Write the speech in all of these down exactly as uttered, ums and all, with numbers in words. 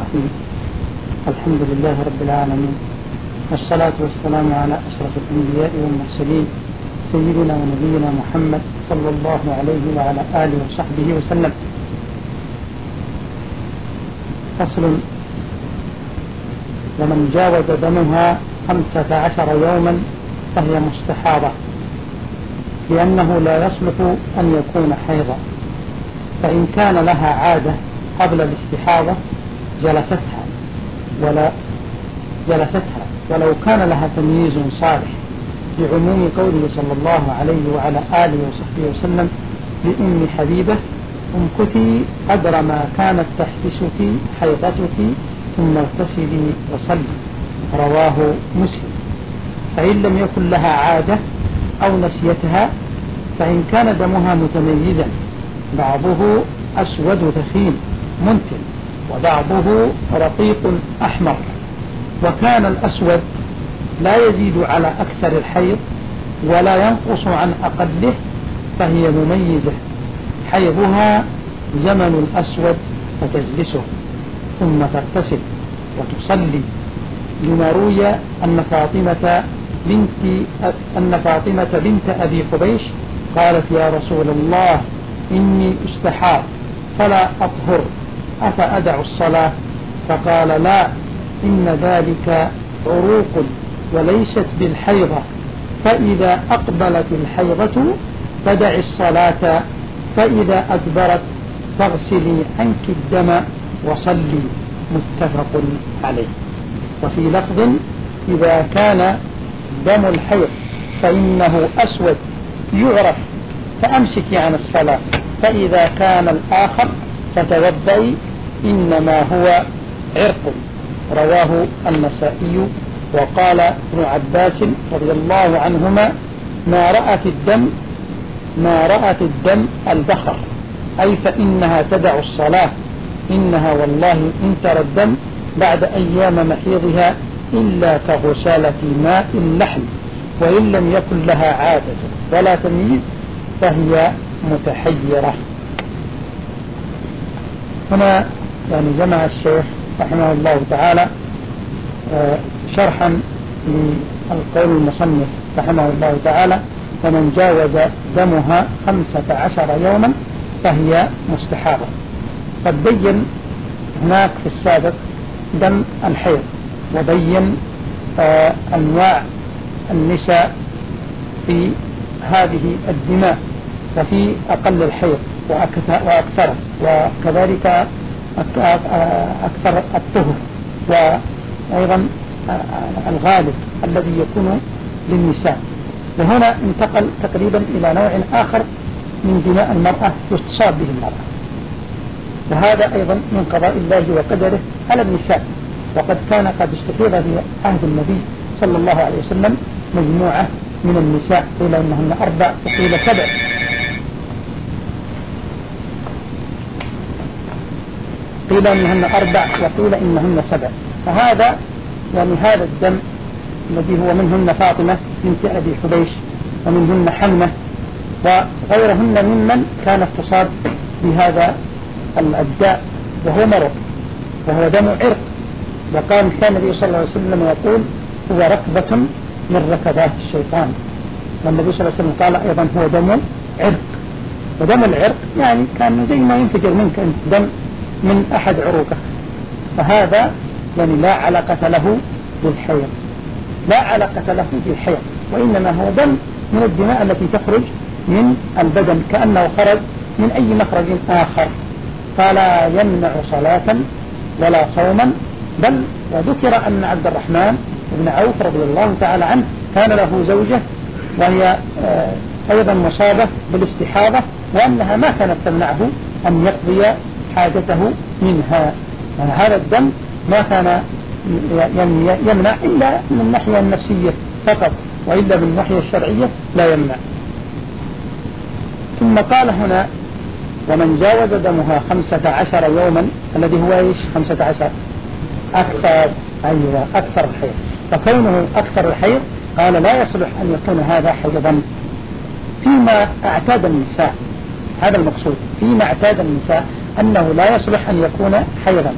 الرحيم. الحمد لله رب العالمين، والصلاة والسلام على أشرف الأنبياء والمرسلين سيدنا ونبينا محمد صلى الله عليه وعلى آله وصحبه وسلم. فصل: ومن جاوز دمها خمسة عشر يوما فهي مستحاضة، لأنه لا يصلح أن يكون حيضا، فإن كان لها عادة قبل الاستحاضة جلستها ولا جلستها ولو كان لها تمييز صالح، بعموم قوله صلى الله عليه وعلى آله وصحبه وسلم لأم حبيبة: امكثي قدر ما كانت تحبسك حيضتك ثم اغتسلي وصلي، رواه مسلم. فإن لم يكن لها عادة أو نسيتها، فإن كان دمها متميزا بعضه أسود ثخين منتن وبعضه رقيق أحمر، وكان الأسود لا يزيد على أكثر الحيض ولا ينقص عن أقله، فهي مميزة، حيضها زمن الأسود فتجلسه ثم تغتسل وتصلي، لما روي أن فاطمة بنت أن فاطمة بنت أبي حبيش قالت: يا رسول الله، إني استحاض فلا أطهر، أفأدع الصلاة؟ فقال: لا، إن ذلك عروق وليست بالحيضة، فإذا أقبلت الحيضة فدع الصلاة، فإذا أدبرت فاغسلي عنك الدم وصلي، متفق عليه. وفي لفظ: إذا كان دم الحيض فإنه أسود يعرف فأمسكي عن الصلاة، فإذا كان الآخر فتوضئي، إنما هو عرق، رواه النسائي. وقال ابن عباس رضي الله عنهما: ما رأت الدم ما رأت الدم البخر، أي فإنها تدع الصلاة، إنها والله إن ترى الدم بعد أيام محيضها إلا كغسالة ماء اللحم، وإن لم يكن لها عادة ولا تمييز فهي متحيرة. هنا يعني جمع الشيخ رحمه الله تعالى شرحا للقول المصنف رحمه الله تعالى: ومن جاوز دمها خمسة عشر يوما فهي مستحاضة. قد بين هناك في السابق دم الحيض، وبين آه أنواع النساء في هذه الدماء، وفي أقل الحيض وأكثر، وكذلك أكثر الطهر، وأيضا الغالب الذي يكون للنساء. وهنا انتقل تقريبا إلى نوع آخر من دماء المرأة يتصاب به المرأة، وهذا أيضا من قضاء الله وقدره على النساء. وقد كان قد استفيض في عهد النبي صلى الله عليه وسلم مجموعة من النساء، قيل إنهن أربع وقيل سبع، قيل إنهن أربع وقيل إنهن سبع. فهذا يعني هذا الدم الذي هو منهن فاطمة بنت أبي حبيش، ومنهن حمنة، وغيرهن ممن كانت تصاب بهذا الداء، وهو مرض، وهو دم عرق. وقال كان النبي صلى الله عليه وسلم يقول: هو ركبة من ركبات الشيطان. والنبي صلى الله عليه وسلم قال أيضا: هو دم عرق. ودم العرق يعني كان زي ما ينفجر منك دم من أحد عروقه، فهذا يعني لا علاقة له بالحيض، لا علاقة له بالحيض، وإنما هو دم من الدماء التي تخرج من البدن كأنه خرج من أي مخرج آخر، فلا يمنع صلاة ولا صوما. بل وذكر أن عبد الرحمن بن عوف رضي الله تعالى عنه كان له زوجة وهي أيضا مصابة بالاستحاضة، وأنها ما كانت تمنعه أن يقضي حاجته منها. يعني هذا الدم ما كان يمنع إلا من الناحية النفسية فقط، وإلا من الناحية الشرعية لا يمنع. ثم قال هنا: ومن جاوز دمها خمسة عشر يوما، الذي هو إيش؟ خمسة عشر أكثر، أيوة أكثر الحيض. فكونه أكثر الحيض قال لا يصلح أن يكون هذا حيضا فيما اعتاد النساء. هذا المقصود، فيما اعتاد النساء أنه لا يصلح أن يكون حيضا،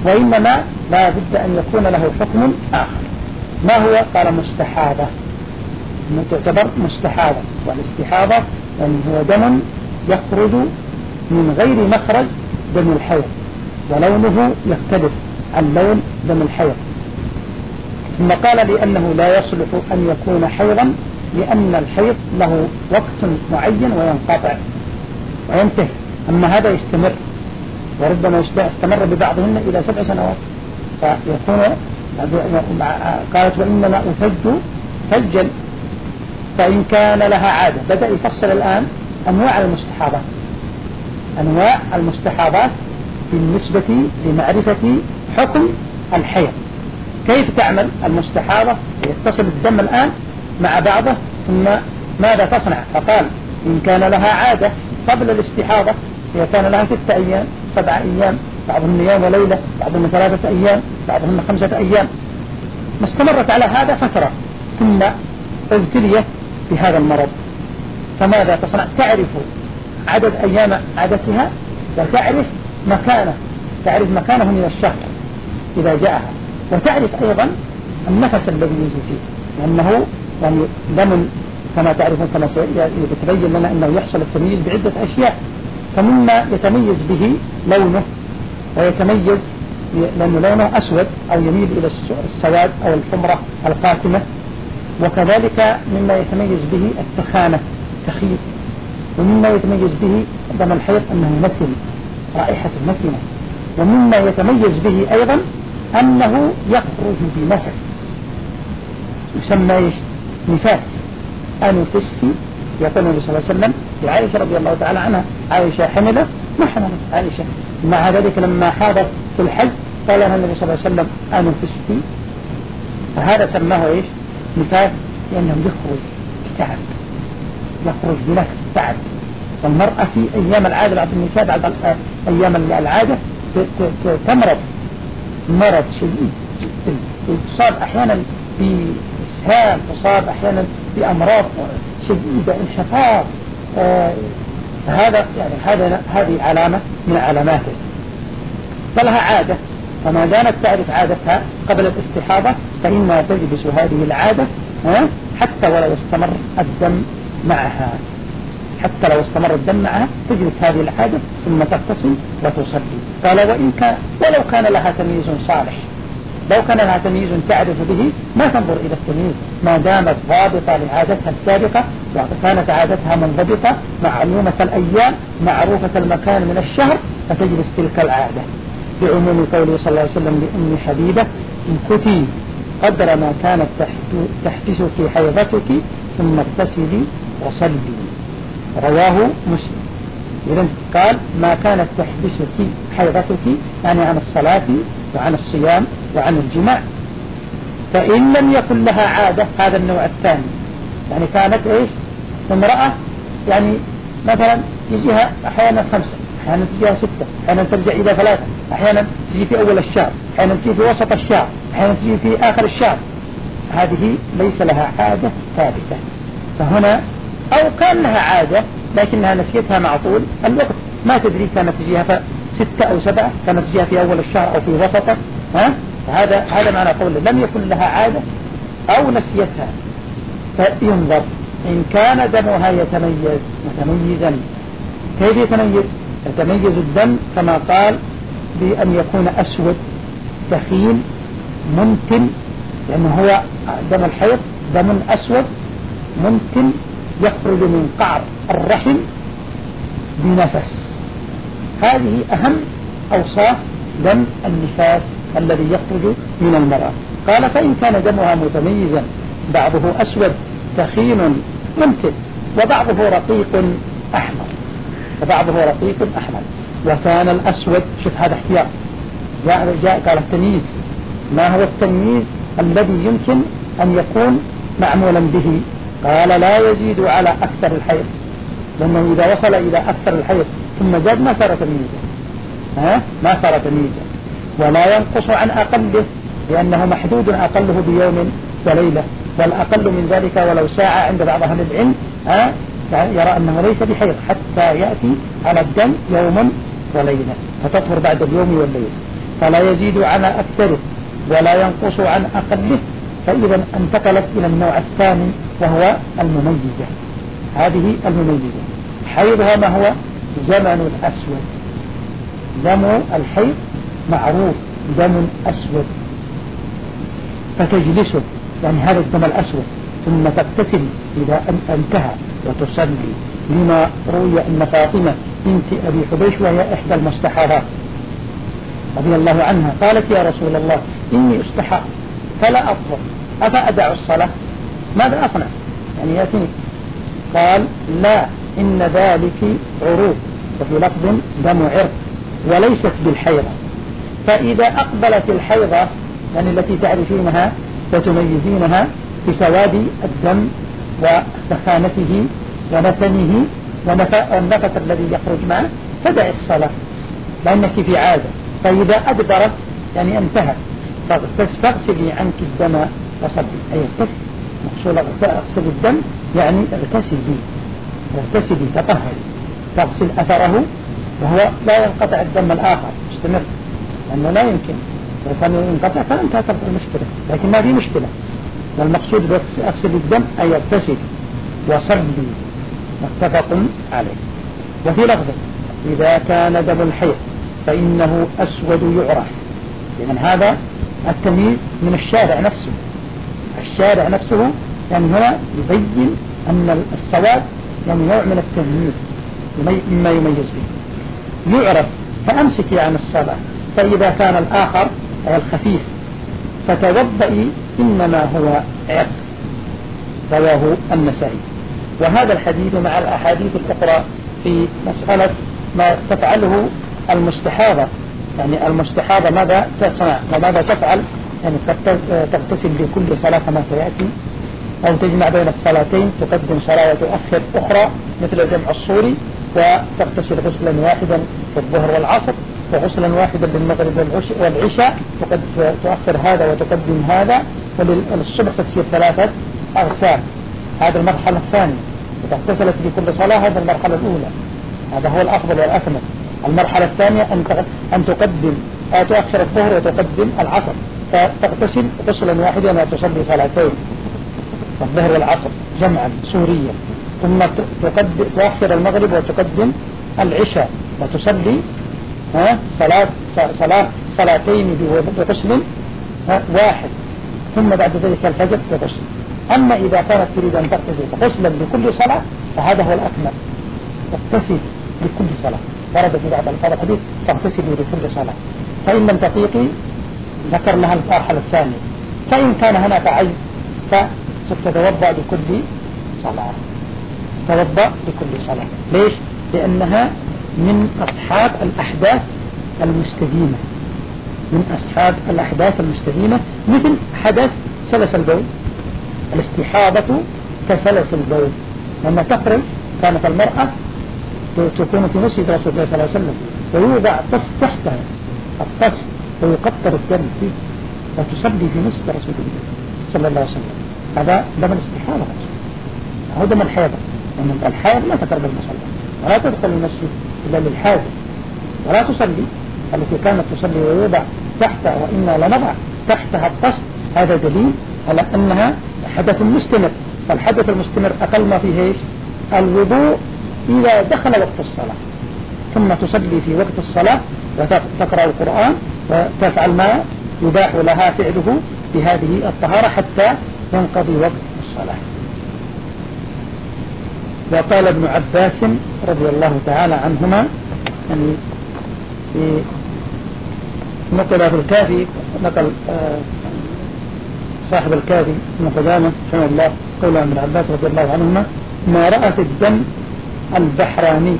وإنما لا بد أن يكون له حكم آخر. ما هو؟ قال مستحاضة، تعتبر مستحاضة. والاستحاضة يعني هو دم يخرج من غير مخرج دم الحيض، ولونه يختلف عن لون دم الحيض. ثم قال لأنه لا يصلح أن يكون حيضا، لأن الحيض له وقت معين وينقطع وينتهي، أما هذا يستمر، وربما استمر ببعضهن إلى سبع سنوات. فيكون قالت وإنما أثج ثجا، فإن كان لها عادة. بدأ يفصل الآن أنواع المستحاضات، أنواع المستحاضات بالنسبة لمعرفة حكم الحيض. كيف تعمل المستحاضة؟ يتصل الدم الآن مع بعضه، ثم ماذا تصنع؟ فقال إن كان لها عادة قبل الاستحاضة، هي كان لها ستة أيام سبع أيام، بعضهم يوم وليلة، بعضهم ثلاثة أيام، بعضهم خمسة أيام، ما استمرت على هذا فترة، ثم ابتليت بهذا المرض، فماذا تصنع؟ تعرف عدد أيام عادتها، وتعرف مكانه، تعرف مكانه من الشهر إذا جاءها، وتعرف أيضا النفس الذي يجي فيه، لأنه يعني دم كما تعرفون كما يتبين لنا أنه يحصل التمييز بعدة أشياء. فمما يتميز به لونه، ويتميز لأنه لونه أسود أو يميل إلى السواد أو الحمرة القاتمة، وكذلك مما يتميز به التخانة تخيط، ومما يتميز به دم الحيض أنه مثل رائحة مثلة، ومما يتميز به أيضا أنه يخرج بنفس يسمى نفاس أنفسي. يقول النبي صلى الله عليه وسلم لعائشة رضي الله تعالى عنها، عائشة حملة ما حملت عائشة، مع ذلك لما حاضت في الحج قال لها النبي صلى الله عليه وسلم أنفسي، فهذا سماه إيش؟ نفاس، لأنه يخرج تعب، يخرج بنفس تعب. والمرأة في أيام العادة بعد النساء بعد أيام العادة تمرض مرض شديد جدا، تصاب أحيانا بإسهال، تصاب أحيانا بأمراض شديدة، انحفاظ. آه هذا يعني هذا هذه علامة من علاماته. فلها عادة، فما دامت تعرف عادتها قبل الاستحاضة فإنها تجلس هذه العادة آه حتى ولو استمر الدم معها، حتى لو استمر الدم معها تجلس هذه العادة ثم تغتسل وتصلي. قال وإن كان ولو كان لها تمييز صالح، لو كان لها تمييز تعرف به ما تنظر إلى التمييز، ما دامت ضابطة لعادتها السابقة، وكانت عادتها منضبطة معلومة الأيام معروفة المكان من الشهر، فتجلس تلك العادة. بعموم قوله صلى الله عليه وسلم لأم حبيبة إن كنتي قدر ما كانت تحبسك حيضتك ثم اغتسلي وصلي، رواه مسلم. إذن قال ما كانت تحبسك حيضتك يعني عن الصلاة وعن الصيام وعن الجماع. فإن لم يكن لها عادة، هذا النوع الثاني، يعني كانت إيش؟ امرأة يعني مثلا يجيها أحيانا خمسة، أحيانا تجيها ستة، أحيانا ترجع إلى ثلاثة، أحيانا تجي في أول الشهر، أحيانا تجي في وسط الشهر، أحيانا تجي في آخر الشهر، هذه ليس لها عادة ثابتة. فهنا أو كان لها عادة لكنها نسيتها مع طول الوقت، ما تدري كانت تجيها ستة أو سبعة، كانت تجيها في أول الشهر أو في وسطه، ها؟ هذا هذا معنى قوله لم يكن لها عادة أو نسيتها. فينظر إن كان دمها يتميز متميزا. كيف يتميز؟ يتميز الدم كما قال بأن يكون أسود ثخين منتن، لأنه هو دم الحيض دم أسود منتن يخرج من قعر الرحم بنفس. هذه أهم أوصاف دم النفاس الذي يخرج من المرأة. قال فإن كان دمها متميزا بعضه أسود ثخين منتن وبعضه رقيق أحمر، وبعضه رقيق أحمر. وكان الأسود، شوف هذا احتياط، جاء, جاء قال التمييز. ما هو التمييز الذي يمكن أن يكون معمولا به؟ قال لا يزيد على أكثر الحيض، لأنه إذا وصل إلى أكثر الحيض ثم زاد ما صار تمييزا، ها؟ ما صار تمييزا. ولا ينقص عن أقله، لأنه محدود أقله بيوم وليلة، والأقل من ذلك ولو ساعة عند بعض أهل العلم ها؟ يرى أنه ليس بحيض حتى يأتي على الدم يوم وليلة فتطهر بعد اليوم والليلة. فلا يزيد على أكثره ولا ينقص عن أقله، فإذا انتقلت إلى النوع الثاني وهو المميزة. هذه المميزة حيضها ما هو؟ زمن الأسود. دم الحيض معروف دم أسود، فتجلسه يعني هذا الدم الأسود ثم تغتسل إذا انتهى وتصلي، لما روي أن فاطمة بنت أبي حبيش وهي إحدى المستحاضات رضي الله عنها قالت يا رسول الله إني استحى فلا أطهر أفأدع الصلاة؟ ماذا أصنع؟ يعني يأتيني. قال لا، إن ذلك عروق، وفي لفظ دم عرق وليست بالحيضة، فإذا أقبلت الحيضة يعني التي تعرفينها وتميزينها بسواد الدم وسخانته ونتنه والنفس الذي يخرج معه فدع الصلاة لأنك في عادة. فإذا أدبرت يعني انتهت فاغسلي عنك الدم وصلي، أي اغتسل، مقصود اغسل الدم يعني اغتسلي اغتسلي تطهري، تغسل أثره وهو لا ينقطع الدم الآخر مستمر، لأنه لا يمكن لو كان ينقطع فانتهت المشكلة، لكن ما في مشكلة. والمقصود بأغسل الدم أي يغتسل وصلي، متفق عليه. وفي لفظ إذا كان دم الحيض فإنه أسود يعرف، لأن يعني هذا التمييز من الشارع نفسه، الشارع نفسه يعني هنا يبين أن السواد يعني نوع من التمييز مما يميز به، يعرف فأمسكي عن الصلاة. فإذا كان الآخر أو الخفيف فتوضئي إنما هو عرق، رواه النسائي. وهذا الحديث مع الأحاديث الأخرى في مسألة ما تفعله المستحاضة، يعني المستحاضة ماذا تصنع وماذا تفعل، يعني تغتسل لكل صلاة كما سيأتي، أو تجمع بين الصلاتين، تقدم صلاة وتؤخر أخرى مثل الجمع الصوري، وتغتسل غسلا واحدا في الظهر والعصر وغسلا واحدا للمغرب والعشاء، تؤخر هذا وتقدم هذا، وللصبح تصير ثلاثة أغسال. هذا المرحلة الثانية، وتغتسلت لكل صلاة، هذا المرحلة الأولى، هذا هو الأفضل والأكمل. المرحلة الثانية أن تقدم أو تؤخر الظهر وتقدم العصر، فتغتسل غسلا واحدا وتصلي صلاتين الظهر والعصر جمعا سوريا، ثم تقدم تؤخر المغرب وتقدم العشاء وتصلي صلاة صلاة صلاتين بغسل واحد، ثم بعد ذلك الفجر بغسل. أما إذا كانت تريد أن تغتسل غسلا لكل صلاة فهذا هو الأكمل، تغتسل لكل صلاة، ورد في بعض الألفاظ الحديث تغتسل لكل صلاة. فإن لم تطيقي ذكر لها المرحلة الثانية، فإن كان هناك عيب فتتوضأ لكل صلاة، تتوضأ لكل صلاة. ليش؟ لأنها من أصحاب الأحداث المستديمة، من أصحاب الأحداث المستديمة، مثل حدث سلس البول. الاستحاضة كسلس البول، لما تخرج كانت المرأة تكون في مسجد رسول الله صلى الله عليه وسلم ويوضع طست تحتها الطست ويقطر الدم فيه وتصلي في مسجد رسول الله صلى الله عليه وسلم. هذا دم الاستحاضة، هو دم الحيضة، لأن الحيض لا تقرب المصلى ولا تدخل المسجد إلا للحاجة ولا تصلي. التي كانت تصلي ويوضع تحتها وإنا لنضع تحتها الطست، هذا دليل على أنها حدث مستمر. فالحدث المستمر أقل ما فيه إيش؟ الوضوء إذا دخل وقت الصلاة، ثم تصلي في وقت الصلاة وتقرأ القرآن وتفعل ما يباح لها فعله بهذه الطهارة حتى ينقضي وقت الصلاة. وقال ابن عباس رضي الله تعالى عنهما، يعني في نقل في الكافي، نقل صاحب الكافي ابن قدامة رحمه الله قول ابن عباس رضي الله عنهما: ما رأت الدم البحراني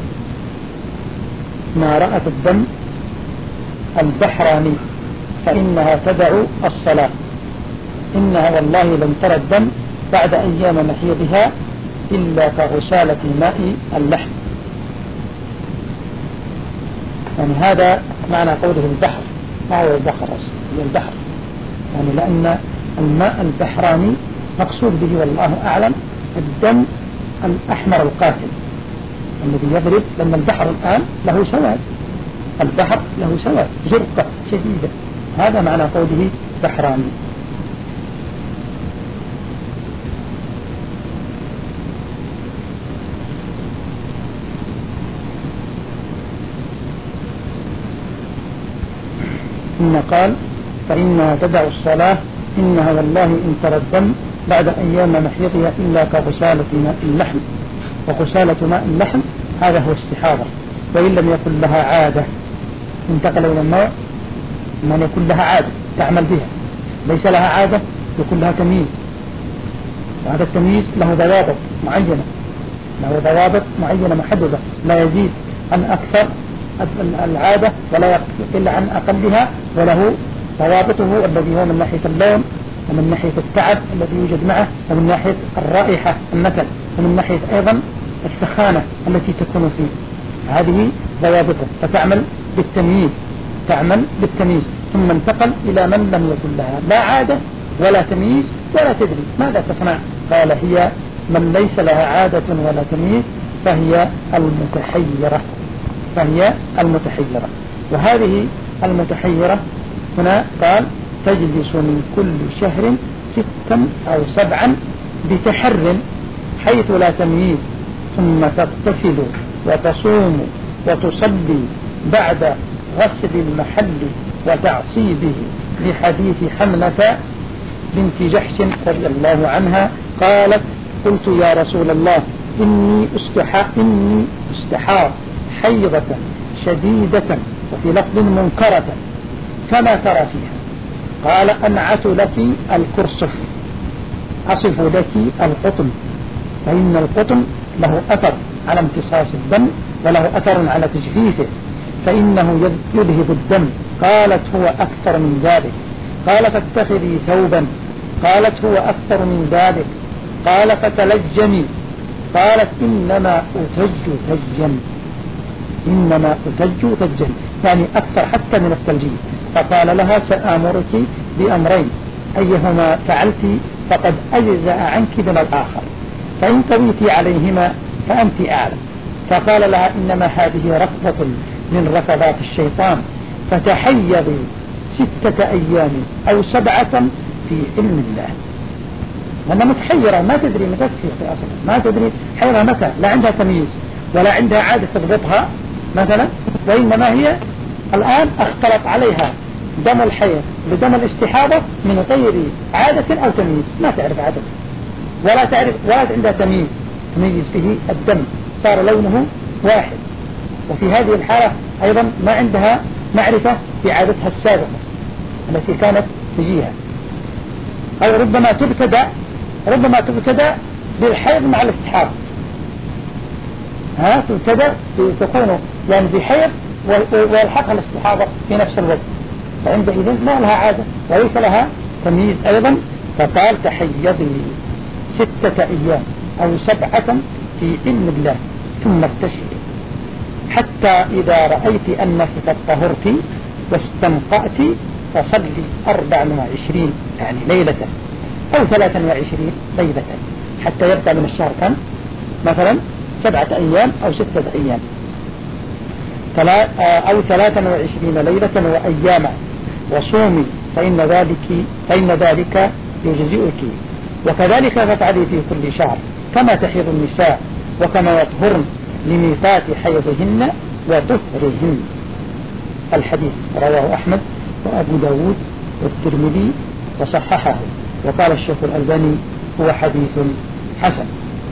ما رأت الدم البحراني فإنها تدع الصلاة، إنها والله لم ترى الدم بعد أيام محيضها إلا كغسالة ماء اللحم. يعني هذا معنى قوله البحر، ما هو البحر أصلا؟ البحر يعني لأن الماء البحراني مقصود به والله أعلم الدم الأحمر القاتل الذي يضرب، لأن البحر الآن له سواد، البحر له سواد زرقة شديدة، هذا معنى قوله بحران. ثم قال فإنها تدع الصلاة إنها والله إن ترى الدم بعد أيام محيطها إلا كغسالة ماء اللحم، وغسالة ماء اللحم هذا هو استحاضة، وإن لم يكن لها عادة انتقل إلى النوع من يكون لها عادة تعمل بها، ليس لها عادة يكون لها تمييز، وهذا التمييز له ضوابط معينة، له ضوابط معينة محددة لا يزيد عن أكثر العادة ولا يقل عن أقلها، وله ضوابطه الذي هو من ناحية اللون ومن ناحية التعب الذي يوجد معه ومن ناحية الرائحة النكد ومن ناحية أيضا السخانة التي تكون فيه، هذه ضوابطه، فتعمل بالتمييز تعمل بالتمييز. ثم انتقل إلى من لم يكن لها لا عادة ولا تمييز ولا تدري ماذا تصنع، قال هي من ليس لها عادة ولا تمييز فهي المتحيرة فهي المتحيرة وهذه المتحيرة هنا قال تجلس من كل شهر ستا أو سبعا بتحر حيث لا تمييز، ثم تغتسل وتصوم وتصلي بعد غسل المحل وتعصيبه، لحديث حملة بنت جحش رضي الله عنها قالت قلت يا رسول الله إني استحى إني استحار حيضة شديدة وفي لفظ منكرة فما ترى فيها؟ قال أنعت لك الكرسف، أصف لك القطن، فإن القطن له أثر على امتصاص الدم وله أثر على تجفيفه فإنه يذهب الدم. قالت هو أكثر من ذلك. قال فاتخذي ثوبا. قالت هو أكثر من ذلك. قال فتلجني. قالت إنما أتج تجا إنما أتج تجا يعني أكثر حتى من الثلجين. فقال لها سآمرك بأمرين أيهما فعلت فقد أجزأ عنك من الآخر، فإن قويت عليهما فأنت أعلم. فقال لها إنما هذه رفضة من رفضات الشيطان، فتحيضي ستة أيام أو سبعة في علم الله. لأنها متحيرة ما تدري متى في أصلا، ما تدري حيرة متى، لا عندها تمييز ولا عندها عادة تضبطها مثلا، وإنما هي الآن اختلط عليها دم الحيض بدم الاستحاضة من غير عادة أو تمييز، ما تعرف عادة ولا تعرف ولا عندها تمييز تميز به الدم، صار لونه واحد. وفي هذه الحالة أيضا ما عندها معرفة بعادتها السابقة التي كانت تجيها، أو ربما تبتدأ ربما تبتدأ بالحيض مع الاستحاضة، ها تبتدأ تكون يعني بحيض ويلحقها الاستحاضة في نفس الوقت، فعندئذ ما لها عادة وليس لها تمييز أيضا. فقال تحيضي ستة أيام أو سبعة في علم الله ثم اغتسلي حتى إذا رأيت أنك قد طهرت واستنقأت فصلي أربع وعشرين يعني ليلة أو ثلاثا وعشرين ليلة حتى يبدأ من الشهر كم مثلا سبعة أيام أو ستة أيام أو ثلاثا وعشرين ليلة وأياما وصومي فإن ذلك فإن ذلك يجزئك، وكذلك فافعلي في كل شهر كما تحيض النساء وكما يطهرن لميقات حيضهن وطهرهن. الحديث رواه أحمد وأبو داود والترمذي وصححه، وقال الشيخ الألباني هو حديث حسن.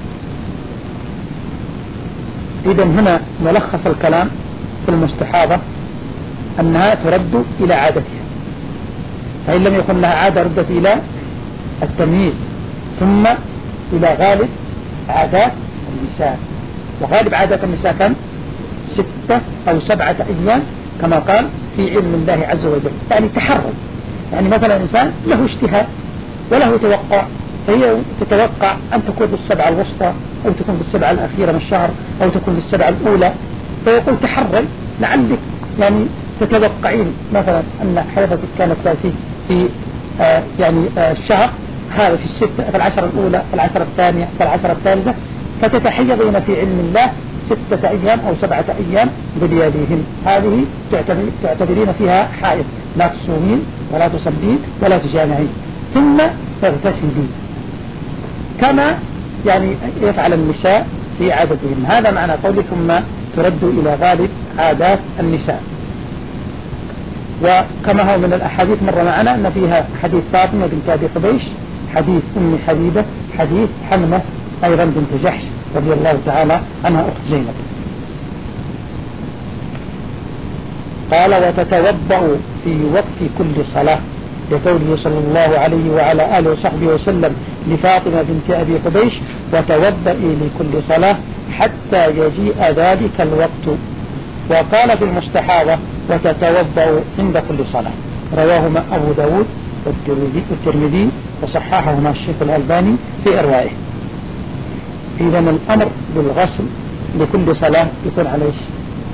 إذن هنا ملخص الكلام في المستحاضة أنها ترد إلى عادتها، فإن لم يكن لها عادة ردت إلى التمييز ثم إلى غالب عادات النساء، وغالب عادات النساء كم ستة أو سبعة أيام كما قال في علم الله عز وجل، يعني تحرر. يعني مثلا إنسان له اجتهاد وله توقع، فهي تتوقع أن تكون بالسبعة الوسطى أو تكون بالسبعة الأخيرة من الشهر أو تكون بالسبعة الأولى، فيقول تحرر لعلك يعني تتوقعين مثلا أن حيضتك كانت في في آه يعني آه الشهر هذا في الستة في العشرة الأولى في العشرة الثانية في العشرة الثالثة، فتتحيضين في علم الله ستة أيام أو سبعة أيام بلياليهن، هذه تعتبرين فيها حائض، لا تصومين ولا تصلين ولا تجامعين، ثم تغتسلين كما يعني يفعل النساء في عادتهم. هذا معنى قولي ثم ترد إلى غالب عادات النساء. وكما هو من الأحاديث مر معنا أن فيها حديث فاطمة بنت أبي حبيش، حديث أم حبيبة، حديث حمنة أيضا بنت جحش رضي الله تعالى عنها أخت زينب. قال وتتوضأ في وقت كل صلاة، لقوله صلى الله عليه وعلى آله وصحبه وسلم لفاطمة بنت أبي حبيش وتوضئي لكل صلاة حتى يجيء ذلك الوقت. وقال في المستحاضة وتتوضأ عند كل صلاة، رواهما أبو داود والترمذي وصححهما الشيخ الألباني في إروائه. إذا الأمر بالغسل لكل صلاة يكون على إيش؟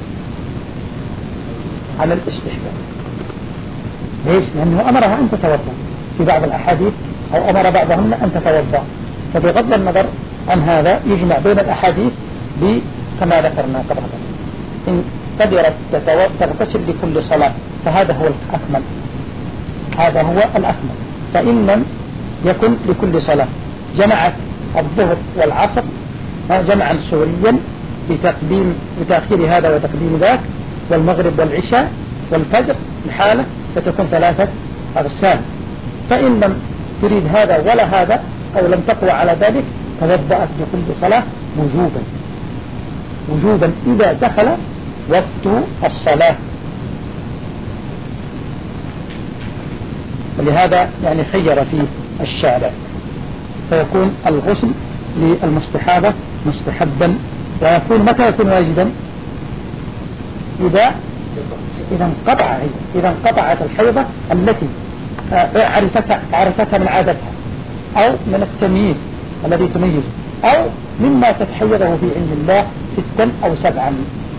على الاستحباب. ليش؟ لأنه أمرها أن تتوضأ في بعض الأحاديث، أو أمر بعضهن أن تتوضأ، فبغض النظر عن هذا يجمع بين الأحاديث كما ذكرنا قبل ذلك. إن قدرت تغتسل لكل صلاة فهذا هو الأكمل، هذا هو الأكمل. فإن لم يكن لكل صلاة جمعت الظهر والعصر جمعا سوريا بتقديم بتأخير هذا وتقديم ذاك، والمغرب والعشاء والفجر الحالة فتكون ثلاثة أغسال. فإن لم تريد هذا ولا هذا أو لم تقوى على ذلك توضأت لكل صلاة وجوبا وجوبا إذا دخل وقت الصلاة. ولهذا يعني خير فيه الشارع، فيكون الغسل للمستحاضة مستحبا، ويكون متى يكون واجبا؟ إذا إذا انقطع إذا انقطعت الحيضة التي عرفتها عرفتها من عادتها، أو من التمييز الذي تميز، أو مما تتحيضه في علم الله ستا أو سبعا.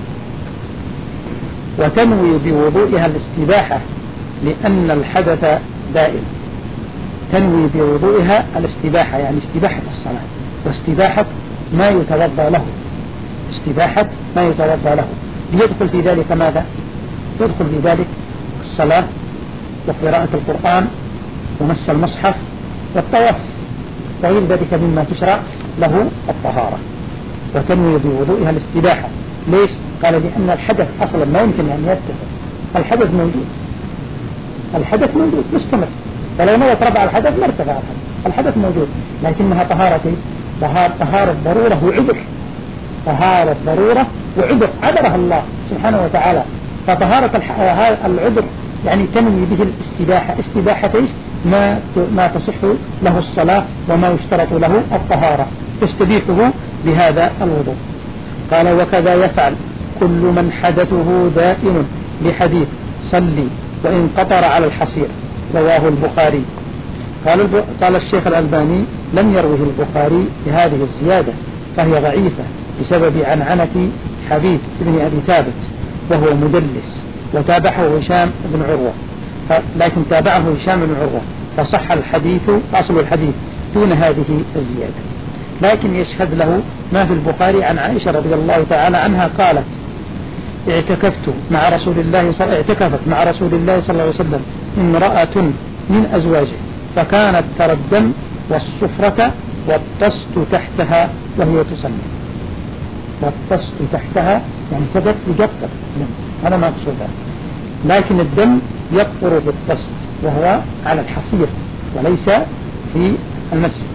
وتنوي بوضوئها الاستباحة لأن الحدث دائم. تنوي بوضوئها الاستباحة يعني استباحة الصلاة واستباحة ما يتوضأ له، استباحة ما يتوضأ له. ليدخل في ذلك ماذا؟ يدخل في ذلك الصلاة وقراءة القرآن ومس المصحف والطواف وغير ذلك مما تشرع له الطهارة. وتنوي بوضوئها الاستباحة. ليش؟ قال لأن الحدث أصلا ما يمكن أن يرتفع، الحدث موجود، الحدث موجود مستمر، فلو نوت رفع الحدث ما ارتفع الحدث، الحدث موجود، لكنها طهارة طهارة, طهارة ضرورة وعذر، طهارة ضرورة وعذر عذرها الله سبحانه وتعالى. فطهارة العذر يعني تنوي به الاستباحة، استباحة ايش؟ ما ما تصح له الصلاة وما يشترط له الطهارة، تستبيحه بهذا الوضوء. قال وكذا يفعل كل من حدثه دائم، لحديث صلي وإن قطر على الحصير، رواه البخاري. قال قال الشيخ الألباني لم يروه البخاري بهذه الزيادة، فهي ضعيفة بسبب عنعنة حبيب بن أبي ثابت وهو مدلس، وتابعه هشام بن عروة، لكن تابعه هشام بن عروة فصح الحديث أصل الحديث دون هذه الزيادة. لكن يشهد له ما في البخاري عن عائشة رضي الله تعالى عنها قالت اعتكفت مع رسول الله صلى اعتكفت مع رسول الله صلى الله عليه وسلم امرأة من أزواجه فكانت ترى الدم والصفرة والطست تحتها وهي تصلي. والطست تحتها يعني سجد يقطر، هذا ما أقصد، لكن الدم يقطر بالطست وهو على الحصير وليس في المسجد.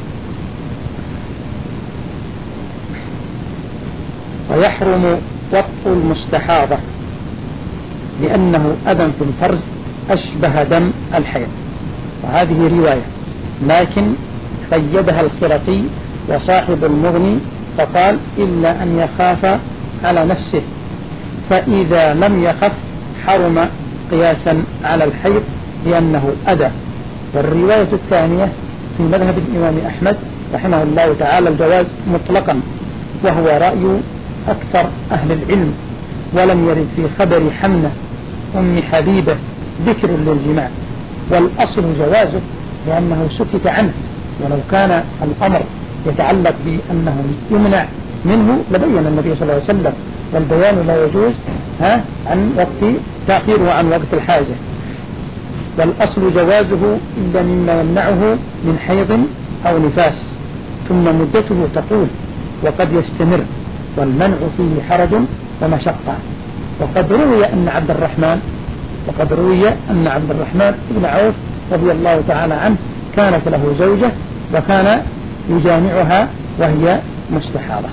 ويحرم وطء المستحاضة لأنه أذى في الفرج أشبه دم الحيض، وهذه رواية لكن قيدها الخرقي وصاحب المغني فقال إلا أن يخاف على نفسه، فإذا لم يخف حرم قياسا على الحيض لأنه أذى. والرواية الثانية في مذهب الإمام أحمد رحمه الله تعالى الجواز مطلقا، وهو رأي أكثر أهل العلم، ولم يرد في خبر حمنة أم حبيبة ذكر للجماع، والأصل جوازه لأنه سكت عنه. ولو كان الأمر يتعلق بأنه يمنع منه لبين النبي صلى الله عليه وسلم، والبيان لا يجوز ها عن وقت تأخيره عن وقت الحاجة. والأصل جوازه إلا مما يمنعه من حيض أو نفاس، ثم مدته تطول وقد يستمر، والمنع فيه حرج ومشقة. وقد روي أن عبد الرحمن وقد روي أن عبد الرحمن بن عوف رضي الله تعالى عنه كانت له زوجة وكان يجامعها وهي مستحاضة.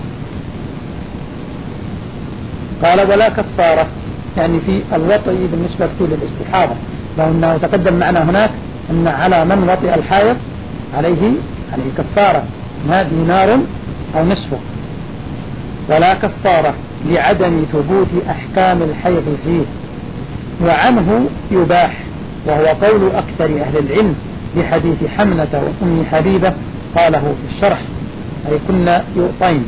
قال ولا كفارة، يعني في الوطئ بالنسبة للاستحاضة، لأنه تقدم معنا هناك أن على من وطئ الحائض عليه عليه كفارة، ما دينار أو نصفه. ولا كفارة لعدم ثبوت أحكام الحيض فيه، وعنه يباح، وهو قول أكثر أهل العلم بحديث حمنة وأم حبيبة قاله في الشرح، أي كنا يؤطين.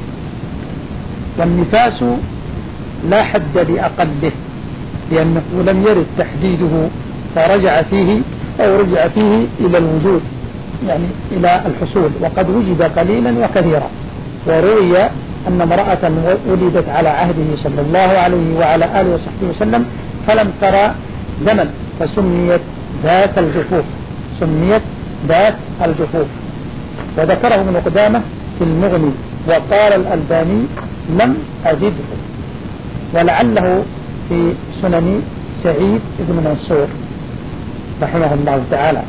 والنفاس لا حد لأقله، لأنه لم يرد تحديده فرجع فيه أو رجع فيه إلى الوجود، يعني إلى الحصول، وقد وجد قليلا وكثيرا. وروي أن امرأة ولدت على عهده صلى الله عليه وعلى آله وصحبه وسلم فلم ترى دما فسميت ذات الجفوف، سميت ذات الجفوف. وذكره ابن قدامة في المغني، وقال الألباني لم أجده، ولعله في سنن سعيد بن منصور رحمه الله تعالى.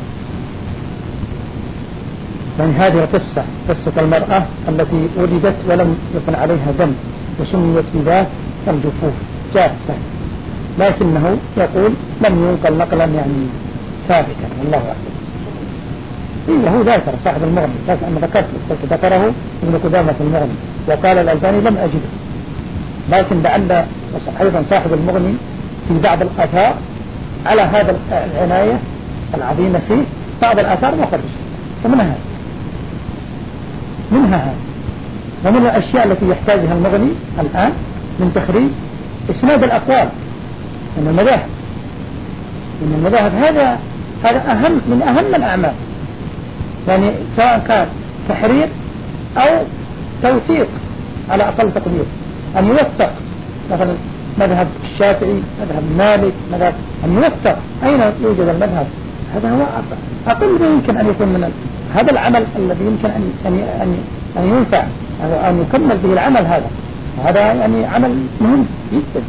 من هذه القصة قصة المرأة التي ولدت ولم يكن عليها دم وسميت بذات الجفوف جافة، لكنه يقول لم ينقل نقلا يعني ثابتا، والله أعلم. إيه هو ذاكر صاحب المغني، لكن أنا ذكرت ذكره ابن قدامة في المغني، وقال الألباني لم أجده، لكن لعل أيضا صاحب المغني في بعض الآثار على هذا العناية العظيمة فيه بعض الآثار مخرج، فمنها هذا منها هذا ومن الأشياء التي يحتاجها المغني الآن من تخريج إسناد الأقوال من المذاهب من المذاهب هذا هذا أهم من أهم الأعمال، يعني سواء كان تحرير أو توثيق على أقل تقدير، أن يوثق مثلا مذهب الشافعي، مذهب مالك، مذهب أن يوثق أين يوجد المذهب، هذا هو أقل ما يمكن أن يكون من هذا العمل الذي يمكن أن أن أن أن ينفع أو أن يكمل به العمل هذا، هذا يعني عمل مهم جدا.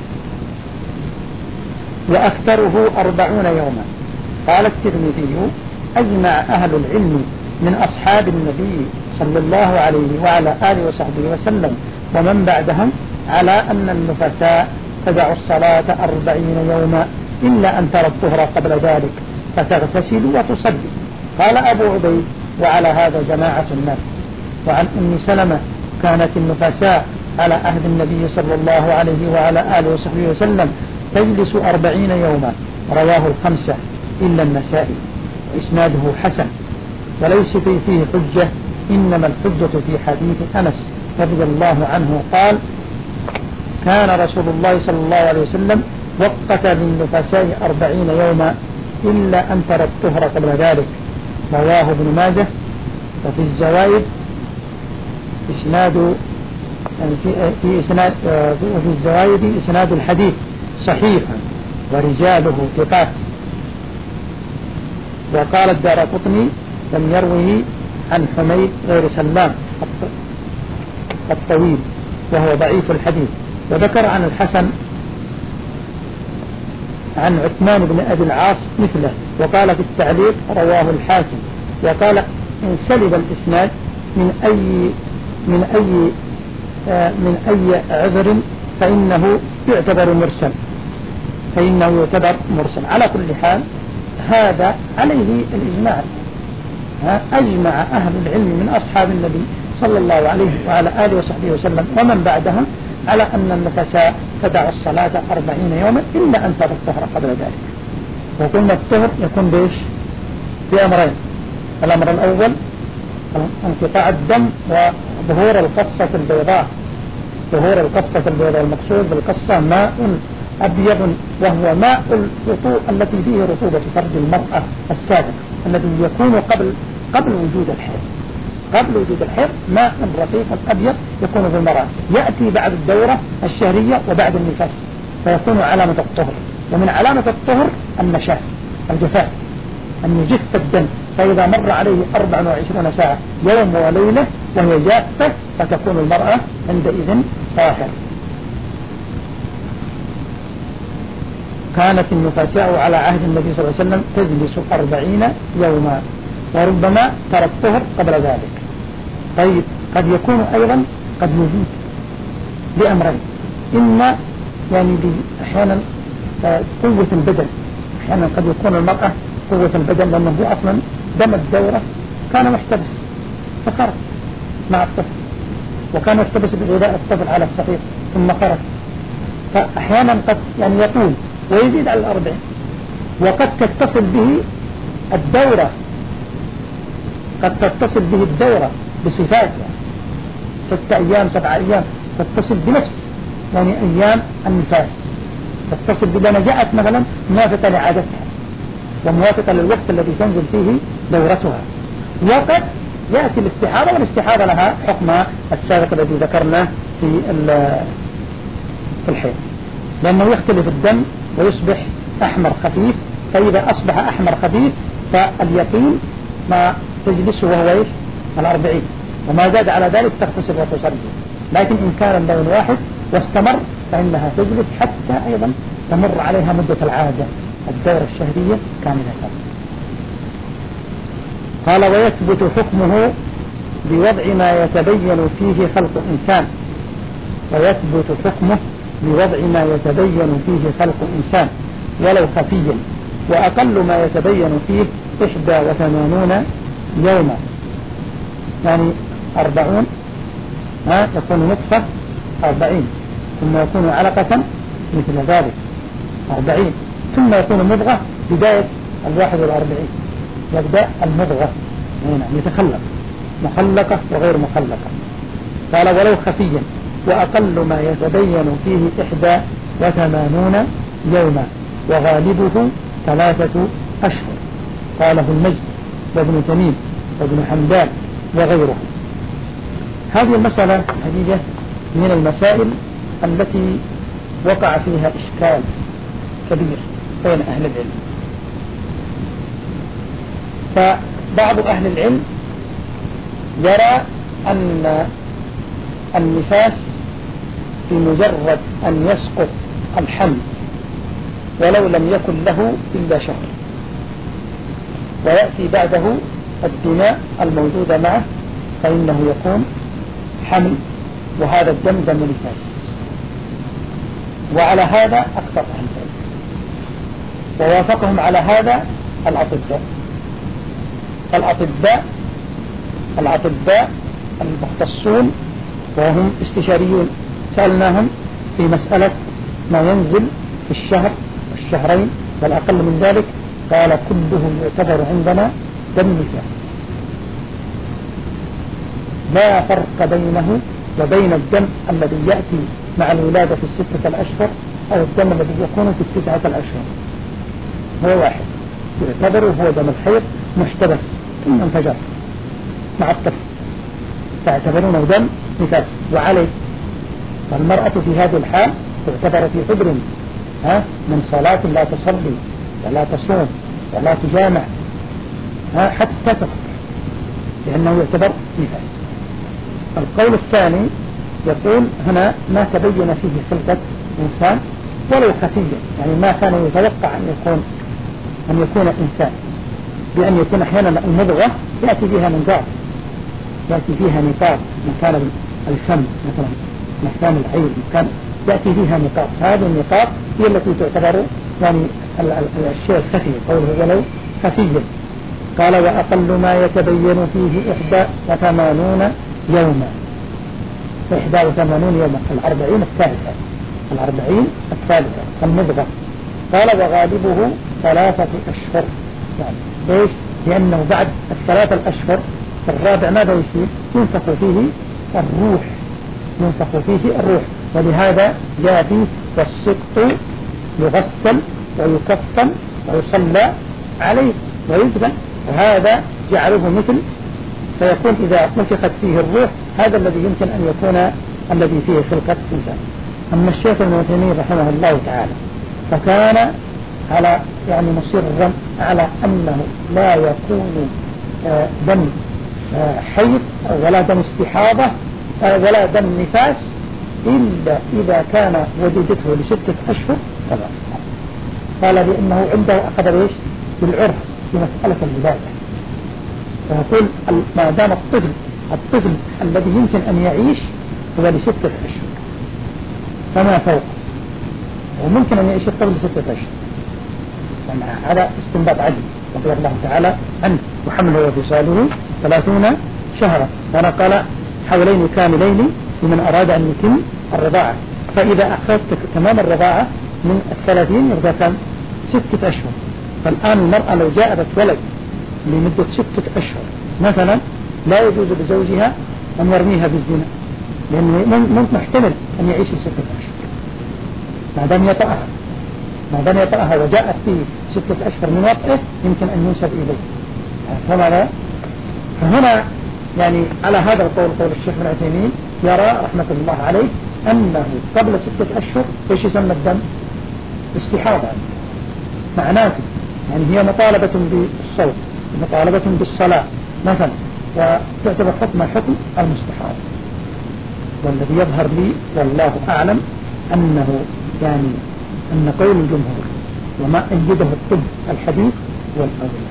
وأكثره أربعون يوما. قال الترمذي أجمع أهل العلم من أصحاب النبي صلى الله عليه وعلى آله وصحبه وسلم ومن بعدهم على أن النفساء تدع الصلاة أربعين يوما إلا أن ترى الطهر قبل ذلك فتغتسل وتصلي. قال أبو عبيد وعلى هذا جماعة الناس. وعن أم سلمة كانت النفساء على عهد النبي صلى الله عليه وعلى آله وصحبه وسلم تجلس أربعين يوما، رواه الخمسة إلا النسائي، وإسناده حسن وليس فيه حجة، إنما الحجة في حديث أنس رضي الله عنه قال كان رسول الله صلى الله عليه وسلم وقت للنفساء أربعين يوما إلا أن ترى الطهر قبل ذلك، رواه ابن ماجه. وفي الزوائد إسناد يعني في في إسناد وفي الزوائد إسناد الحديث صحيح ورجاله ثقات. وقال الدارقطني لم يروه عن حميد غير سلام الطويل وهو ضعيف الحديث. وذكر عن الحسن عن عثمان بن أبي العاص مثله، وقال في التعليق رواه الحاكم، وقال إن سلب الإسناد من أي من أي آه من أي عذر فإنه يعتبر مرسل فإنه يعتبر مرسل. على كل حال هذا عليه الإجماع، أجمع أهل العلم من أصحاب النبي صلى الله عليه وعلى آله وصحبه وسلم ومن بعدهم على أن النفساء تدع الصلاة أربعين يوما إلا أن ترى الطهر قبل ذلك. وقلنا الطهر يكون بإيش؟ في أمرين. الأمر الأول انقطاع الدم وظهور القصة البيضاء، ظهور القصة البيضاء، المقصود بالقصة ماء أبيض وهو ماء الرطوبة التي فيه رطوبة فرج المرأة السابق الذي يكون قبل قبل وجود الحيض قبل وجود الحيض ماء رقيق أبيض يكون في المرأة، يأتي بعد الدورة الشهرية وبعد النفاس فيكون علامة الطهر. ومن علامة الطهر النشاف الجفاف، أن يجف الدم، فإذا مر عليه أربع وعشرون ساعة يوم وليلة وهي جافة فتكون المرأة عندئذ طاهر. كانت النفساء على عهد النبي صلى الله عليه وسلم تجلس أربعين يوما، وربما ترى الطهر قبل ذلك. طيب قد يكون أيضا قد يزيد لأمرين، إما يعني أحيانا قوة البدن، أحيانا قد يكون المرأة قوة البدن لأنه أصلا دم الدورة كان محتبس فخرج مع الطفل، وكان يحتبس بغذاء الطفل على الصحيح ثم خرج، فأحيانا قد يعني يطول ويزيد على الأربعين، وقد تتصل به الدورة قد تتصل به الدورة بصفات يعني ستة أيام سبعة أيام تتصل بنفس يعني أيام النفاس، تتصل بما جاءت مثلا موافقة لعادتها وموافقة للوقت الذي تنزل فيه دورتها. وقد يأتي الاستحاضة، والاستحاضة لها حكم السابق الذي ذكرناه في في الحيض، لأنه يختلف الدم ويصبح أحمر خفيف، فإذا أصبح أحمر خفيف فاليقين ما تجلسه وهو إيش الأربعين، وما زاد على ذلك تغتسل وتصلي. لكن إن كان اللون واحد واستمر فإنها تجلس حتى أيضا تمر عليها مدة العادة الدورة الشهرية كاملة. قال ويثبت حكمه بوضع ما يتبين فيه خلق إنسان، ويثبت حكمه بوضع ما يتبين فيه خلق إنسان ولو خفيا، وأقل ما يتبين فيه إحدى وثمانون يوما، يعني أربعون ها يكون نطفة أربعين، ثم يكون علقة مثل ذلك أربعين، ثم يكون مضغة بداية الواحد والأربعين، يبدأ المضغة هنا يتخلق مخلقة وغير مخلقة. قال ولو خفيا، وأقل ما يتبين فيه إحدى وثمانون يوما، وغالبه ثلاثة أشهر. قاله المجد وابن تميم وابن حمدان وغيره. هذه المسألة حقيقة من المسائل التي وقع فيها إشكال كبير بين أهل العلم، فبعض أهل العلم يرى أن النفاس في مجرد أن يسقط الحمل ولو لم يكن له إلا شهر، ويأتي بعده الدماء الموجودة معه فإنه يكون حمل، وهذا الدم دم نفاس. وعلى هذا أكثر أهل العلم، ووافقهم على هذا الأطباء. الأطباء الأطباء المختصون وهم استشاريون سألناهم في مسألة ما ينزل في الشهر والشهرين والأقل من ذلك، قال كله يعتبر عندنا دم نفاس، لا فرق بينه وبين الدم الذي يأتي مع الولادة في الستة الأشهر أو الدم الذي يكون في التسعة الأشهر، هو واحد، يعتبر هو دم الحيض محتبس ثم انفجر مع الطفل، تعتبرونه دم نفاس. وعليه فالمرأة في هذه الحال تعتبر في حجر ها من صلاة لا تصلي ولا تصوم ولا تجامع ها حتى تطهر، لأنه يعتبر نفاس. القول الثاني يقول هنا ما تبين فيه خلقة إنسان ولو خفيا، يعني ما كان يتوقع أن يكون أن يكون إنسان، بأن يكون أحيانا المضغة يأتي بها منقاط، يأتي فيها نقاط مكان الفم مثلا، مكان العين، مكان يأتي فيها نقاط، هذه النقاط هي التي تعتبر يعني الشيء الخفي، قوله ولو خفيا. قال وأقل ما يتبين فيه إحدى وثمانون يوما، إحدى وثمانون يوما الأربعين الثالثة، الأربعين الثالثة المضغة. قال وغالبه ثلاثة أشهر، يعني ليش؟ لأنه بعد الثلاثة الأشهر في الرابع ماذا يصير؟ ينفخ فيه الروح، ينفخ فيه الروح، ولهذا جاء فيه والسقط يغسل ويكفن ويصلى عليه ويدفن، وهذا جعله مثل فيكون إذا نفخت فيه الروح هذا الذي يمكن أن يكون الذي فيه خلقة إنسان. أما الشيخ ابن تيمية رحمه الله تعالى فكان على يعني مصرا على أنه لا يكون دم حيض ولا دم استحاضة ولا دم نفاس إلا إذا كان وجدته لستة أشهر. قال لأنه عنده أخذ إيش بالعرف في مسألة الولادة، فيقول ما دام الطفل الطفل الذي يمكن أن يعيش هو لستة أشهر فما فوق، وممكن أن يعيش الطفل لستة أشهر هذا استنباط عدل رضي الله تعالى عنه، وحمله وفصاله ثلاثون شهرا، وانا قال حولين كاملين لمن أراد أن يتم الرضاعة. فإذا أخذت تمام الرضاعة من الثلاثين يرضى كم ستة أشهر. فالآن المرأة لو جاءت ولد لمدة ستة أشهر مثلا لا يجوز لزوجها أن يرميها بالزنا، لأنه محتمل أن يعيش ستة أشهر ما دام يطأها ما دام يطأها وجاءت في ستة أشهر من وطئه يمكن أن ينسب إليه. فهنا فهنا يعني على هذا القول قول الشيخ ابن عثيمين يرى رحمة الله عليه أنه قبل ستة أشهر ايش يسمى الدم استحاضة، معناته يعني هي مطالبة بالصوت مطالبة بالصلاة مثلا، وتعتبر حكم حكم المستحاضة. والذي يظهر لي والله أعلم أنه يعني أن قول الجمهور وما أيده الطب الحديث والأول،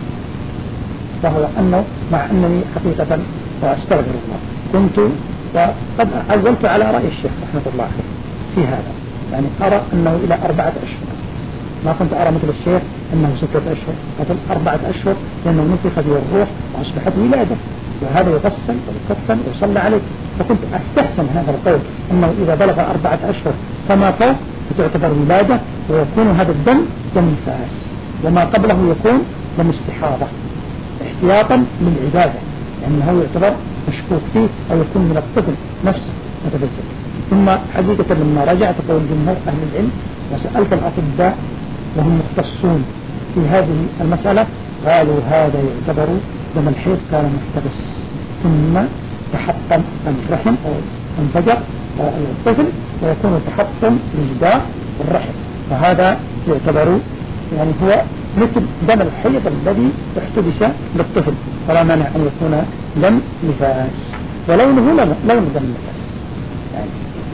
فهو أنه مع أنني حقيقة وأستغفر الله كنت وقد أولت على رأي الشيخ رحمة الله عليه في هذا، يعني أرى أنه إلى أربعة أشهر، ما كنت أرى مثل الشيخ أنه ستة أشهر، مثل أربعة أشهر لأنه نفخ به الروح وأصبحت ولادة، وهذا يغسل ويكفن ويصلى عليه. فكنت أستحسن هذا القول أنه إذا بلغ أربعة أشهر فما فوق فتعتبر ولادة، ويكون هذا الدم دم نفاس، وما قبله يكون دم استحاضة احتياطا للعبادة، لأنه يعتبر مشكوك فيه أو يكون من الطفل نفسه متبذل. ثم حقيقة لما رجعت قول جمهور أهل العلم وسألت الأطباء وهم مختصون في هذه المسألة قالوا هذا يعتبر دم الحيض كان محتبس ثم تحطم الرحم أو انفجر الطفل ويكون تحطم لجدار الرحم، فهذا يعتبر يعني هو مثل دم الحيض الذي احتبس للطفل، فلا مانع أن يكون دم نفاس ولونه لون دم نفاس يعني.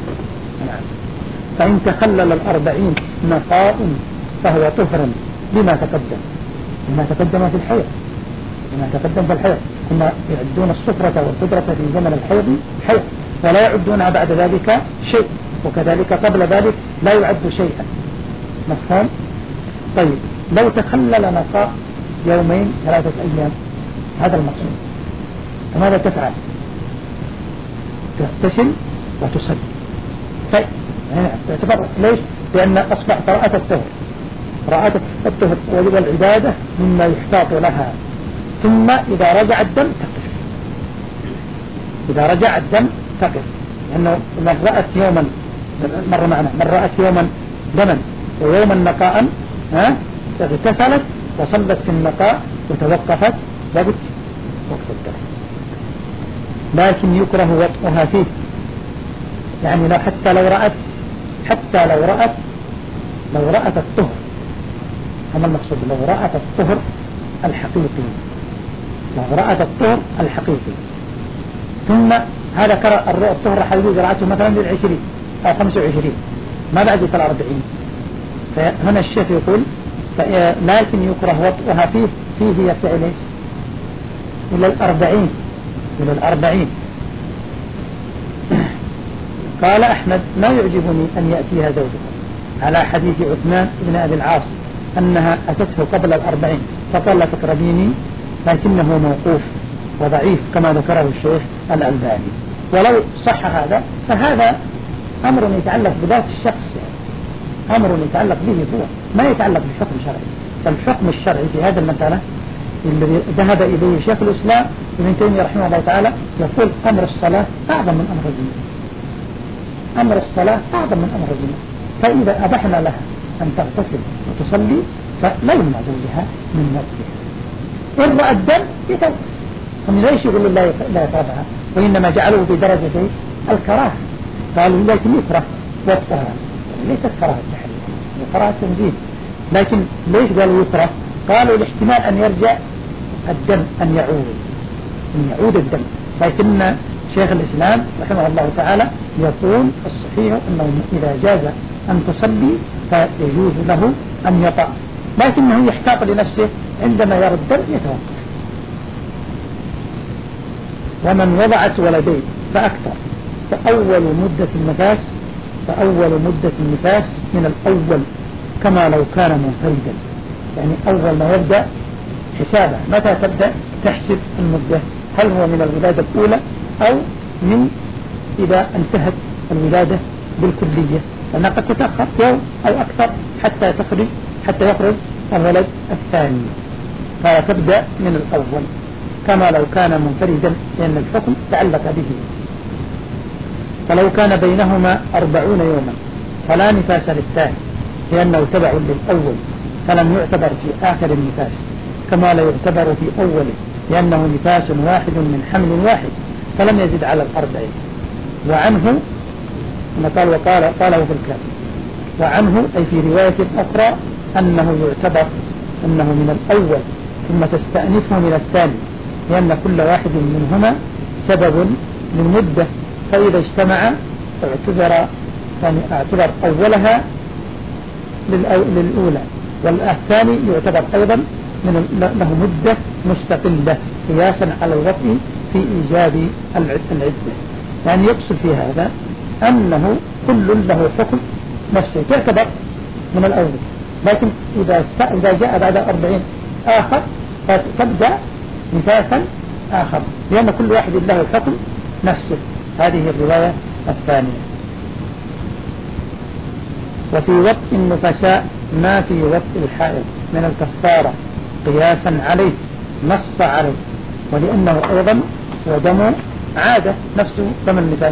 فإن تخلل الأربعين نقاء فهو طهر بما تقدم بما تقدم في الحيض بما تقدم في الحيض ثم يعدون الصفرة والقدرة في زمن الحيض حيض ولا يعدونها بعد ذلك شيء، وكذلك قبل ذلك لا يعد شيئا. مفهوم؟ طيب لو تخلل نقاء يومين ثلاثة أيام هذا المقصود، فماذا تفعل؟ تغتسل وتصلي. طيب تعتبر ليش؟ لأن أصبح قراءة الطهر قراءة الطهر والعبادة مما يحتاط لها. ثم إذا رجع الدم تقف إذا رجع الدم تقف لأنه من رأت يوما مر معنا من رأت يوما دما ويوما نقاء ها اغتسلت وصلت في النقاء وتوقفت ضبط وقت الدم. لكن يكره وطئها فيه، يعني لو حتى لو رأت حتى لو رأت لو رأت الطهر، هم المقصود لو رأت الطهر الحقيقي لو رأت الطهر الحقيقي ثم هذا كرر الرؤى الطهر حيجوز رأته مثلا للعشرين أو خمسة وعشرين ما بعد في الأربعين. فهنا الشيخ يقول لكن يكره وطئها فيه فيه يفعل إلى الأربعين إلى الأربعين. قال أحمد ما يعجبني أن يأتيها زوجها على حديث عثمان بن أبي العاص أنها أتته قبل الأربعين فقال لا تقربيني، لكنه موقوف وضعيف كما ذكره الشيخ الألباني. ولو صح هذا فهذا أمر يتعلق بذات الشخص، يعني أمر يتعلق به هو ما يتعلق بحكم شرعي. فالحكم الشرعي في هذا المسألة الذي ذهب إليه شيخ الإسلام ابن تيمية رحمه الله تعالى يقول أمر الصلاة أعظم من أمر الزنا أمر الصلاة أعظم من أمر الزنا. فإذا أبحنا لها أن تغتسل وتصلي فلا يمنع زوجها من نفسها. إن رأى الدم يتوقف هم ليش يقولوا لا لا يقربها، وإنما جعلوه بدرجة الكراهة، قالوا لكن يكره وقتها، ليست كراهة تحريم، كراهة تنزيل. لكن ليش قالوا يكره؟ قالوا الاحتمال أن يرجع الدم، أن يعود أن يعود الدم. لكن شيخ الإسلام رحمه الله تعالى يقول الصحيح أنه إذا جاز أن تصلي فيجوز له أن يطأ، لكنه يحتاط لنفسه عندما يرى الدم يتوقف. ومن وضعت ولدين فأكثر فأول مدة النفاس فأول مدة النفاس من الأول كما لو كان منفردا، يعني أول ما يبدأ حسابه متى تبدأ تحسب المدة، هل هو من الولادة الأولى أو من إذا انتهت الولادة بالكلية، لأنها قد تتأخر يوم أو أكثر حتى تخرج حتى يخرج الولد الثاني، فتبدأ من الأول كما لو كان منفردا لأن الحكم تعلق به. فلو كان بينهما أربعون يوما فلا نفاس للثاني لأنه تبع للأول فلم يعتبر في آخر النفاس، كما لا يعتبر في أوله لأنه نفاس واحد من حمل واحد فلم يزد على الأربعين. وعنه قال وقال قاله في الكلام، وعنه أي في رواية أخرى أنه يعتبر أنه من الأول ثم تستأنفه من الثاني لأن كل واحد منهما سبب للمدة، فإذا اجتمع اعتبر يعني اعتبر أولها للأولى والثاني يعتبر أيضا من له مدة مستقلة قياسا على الوطء في إيجاب العدة. يعني يقصد في هذا أنه كل له حكم نفسه تعتبر من الأول، لكن إذا إذا جاء بعد أربعين آخر فتبدأ نفاسا آخر لأن كل واحد له حكم نفسه. هذه الرواية الثانية. وفي وطء النفساء ما في وطء الحائض من الكفارة قياسا عليه نص عليه، ولأنه أيضا هو دم عادة نفسه دم النفاس.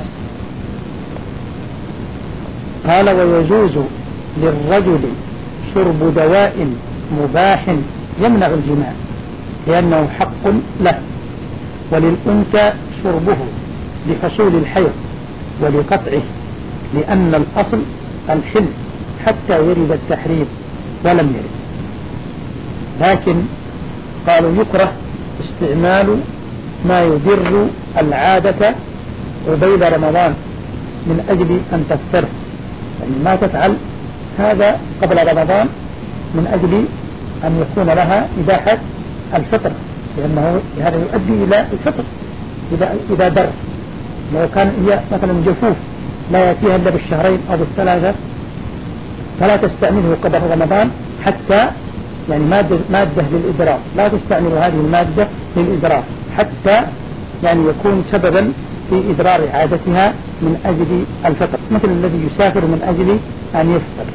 قال ويجوز للرجل شرب دواء مباح يمنع الجماع لأنه حق له، وللأنثى شربه لحصول الحيض ولقطعه لأن الأصل الحل حتى يرد التحريم ولم يرد. لكن قالوا يكره استعمال ما يضر العادة قبيل رمضان من أجل أن تفطر، يعني ما تفعل هذا قبل رمضان من أجل أن يكون لها إباحة الفطر، لأنه هذا يؤدي إلى الفطر إذا إذا در. لو كان هي مثلا جفوف لا يأتيها إلا بالشهرين أو بالثلاثة فلا تستعمله قبل رمضان حتى يعني مادة, مادة للإدراك، لا تستعمل هذه المادة للإدراك حتى يعني يكون سببا في إدرار عادتها من أجل الفطر، مثل الذي يسافر من أجل أن يفطر.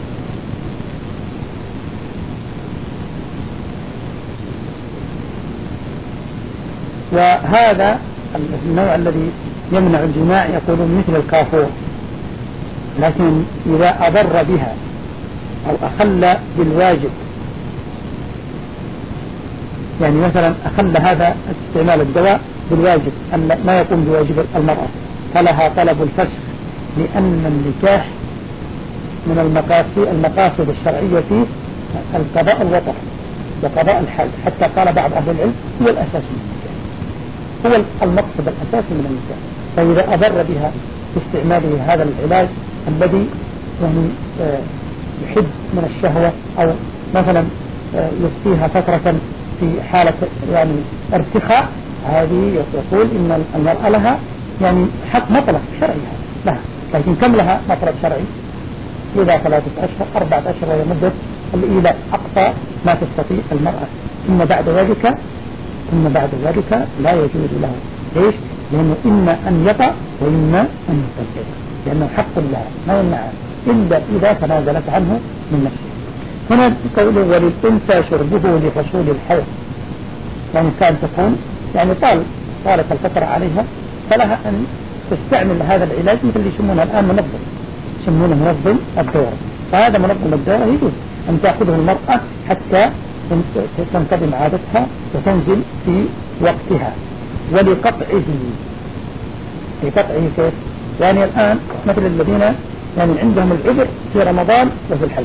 وهذا النوع الذي يمنع الجماع يقولون مثل الكافور، لكن إذا أضر بها أو أخل بالواجب، يعني مثلا أخل هذا استعمال الدواء بالواجب أن ما يقوم بواجب المرأة فلها طلب الفسخ، لأن النكاح من المقاصد المقاصد الشرعية فيه القضاء الوطر وقضاء الحل، حتى قال بعض أهل العلم هو الأساس من النكاح، هو المقصد الأساسي من النكاح. فإذا أضر بها باستعماله هذا العلاج الذي يعني يحد من الشهوة أو مثلا يفتيها فترة في حالة يعني ارتخاء، هذه يقول إن المرأة لها يعني حق مطلق شرعي لها، لكن كم لها مطلق شرعي؟ إذا ثلاثة أشهر أربعة أشهر وهي مدة الإيلاء أقصى ما تستطيع المرأة، ثم بعد ذلك ثم بعد ذلك لا يجوز له. ليش؟ لأنه إما أن يطأ وإما أن يطلق، لأنه حق لها ما يمنعها إلا إذا تنازلت عنه من نفسه. هنا قوله وللأنثى شربه لحصول الحيض، يعني كان تكون يعني طال طالت الفترة عليها فلها أن تستعمل هذا العلاج مثل اللي يسمونه الآن منظم، يسمونه منظم الدورة. فهذا منظم الدورة يجوز أن تأخذه المرأة حتى تنتظم عادتها وتنزل في وقتها، ولقطعه. لقطعه كيف؟ يعني الآن مثل الذين يعني عندهم العذر في رمضان وفي الحج،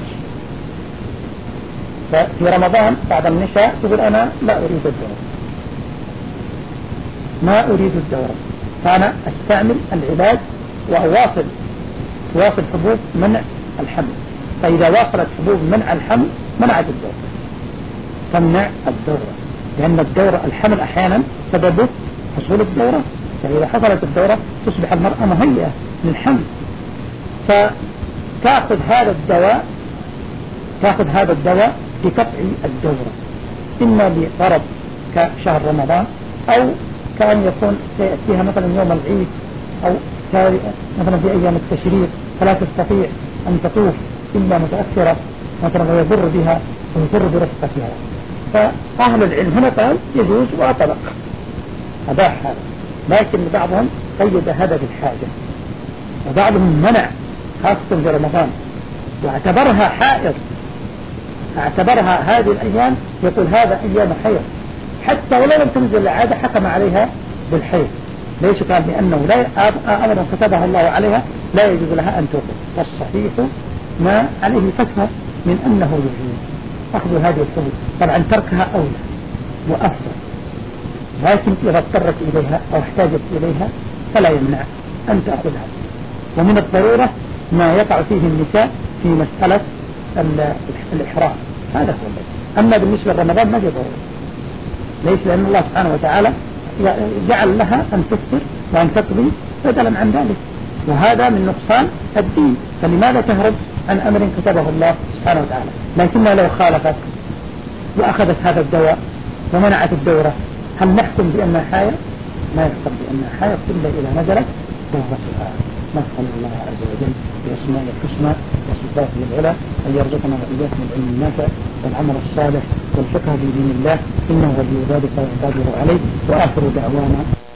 ففي رمضان بعد النشاء تقول أنا لا أريد الدورة، ما أريد الدورة، فأنا أستعمل العلاج وأواصل واصل حبوب منع الحمل. فإذا واصلت حبوب منع الحمل منعت الدورة، تمنع الدورة، لأن الدورة الحمل أحيانا سببه حصول الدورة، فإذا حصلت الدورة تصبح المرأة مهيئة للحمل، فتأخذ هذا الدواء تأخذ هذا الدواء بقطع الدورة، إما لغرض كشهر رمضان، أو كأن يكون سيأتيها مثلا يوم العيد، أو مثلا في أيام التشريق فلا تستطيع أن تطوف إلا متأثرة مثلا ويضر بها ويضر برفقتها، فأهل العلم هنا قال يجوز وأطلق أباح هذا، لكن بعضهم قيد هذا بالحاجة، وبعضهم منع خاصة في رمضان واعتبرها حائض، اعتبرها هذه الأيام يقول هذا أيام حيض، حتى ولو لم تنزل العادة حكم عليها بالحيض. ليش؟ قال لأنه لا أمر كتبها الله عليها لا يجوز لها أن توقف، والصحيح ما عليه فتوى من أنه يجوز أخذ هذه الحدود، طبعا تركها أولى وأفضل، لكن إذا اضطرت إليها أو احتاجت إليها فلا يمنع أن تأخذها. ومن الضرورة ما يقع فيه النساء في مسألة الإحرام، هذا هو الذي. أما بالنسبة لرمضان ما في ضرورة، ليش؟ لأن الله سبحانه وتعالى جعل لها أن تفطر وأن تقضي بدلا عن ذلك، وهذا من نقصان الدين، فلماذا تهرب عن أمر كتبه الله سبحانه وتعالى؟ لكنها لو خالفت وأخذت هذا الدواء ومنعت الدورة، هل نحكم بأنها حائض؟ ما يحكم بأنها حائض إلا إذا نزلت دورتها. نسأل الله عز وجل بأسماء الحسنى وصفاته العلى أن يرزقنا وإياكم العلم النافع والعمل الصالح والفقه في دين الله، إنه ولي ذلك ويقدر عليه. وآخر دعوانا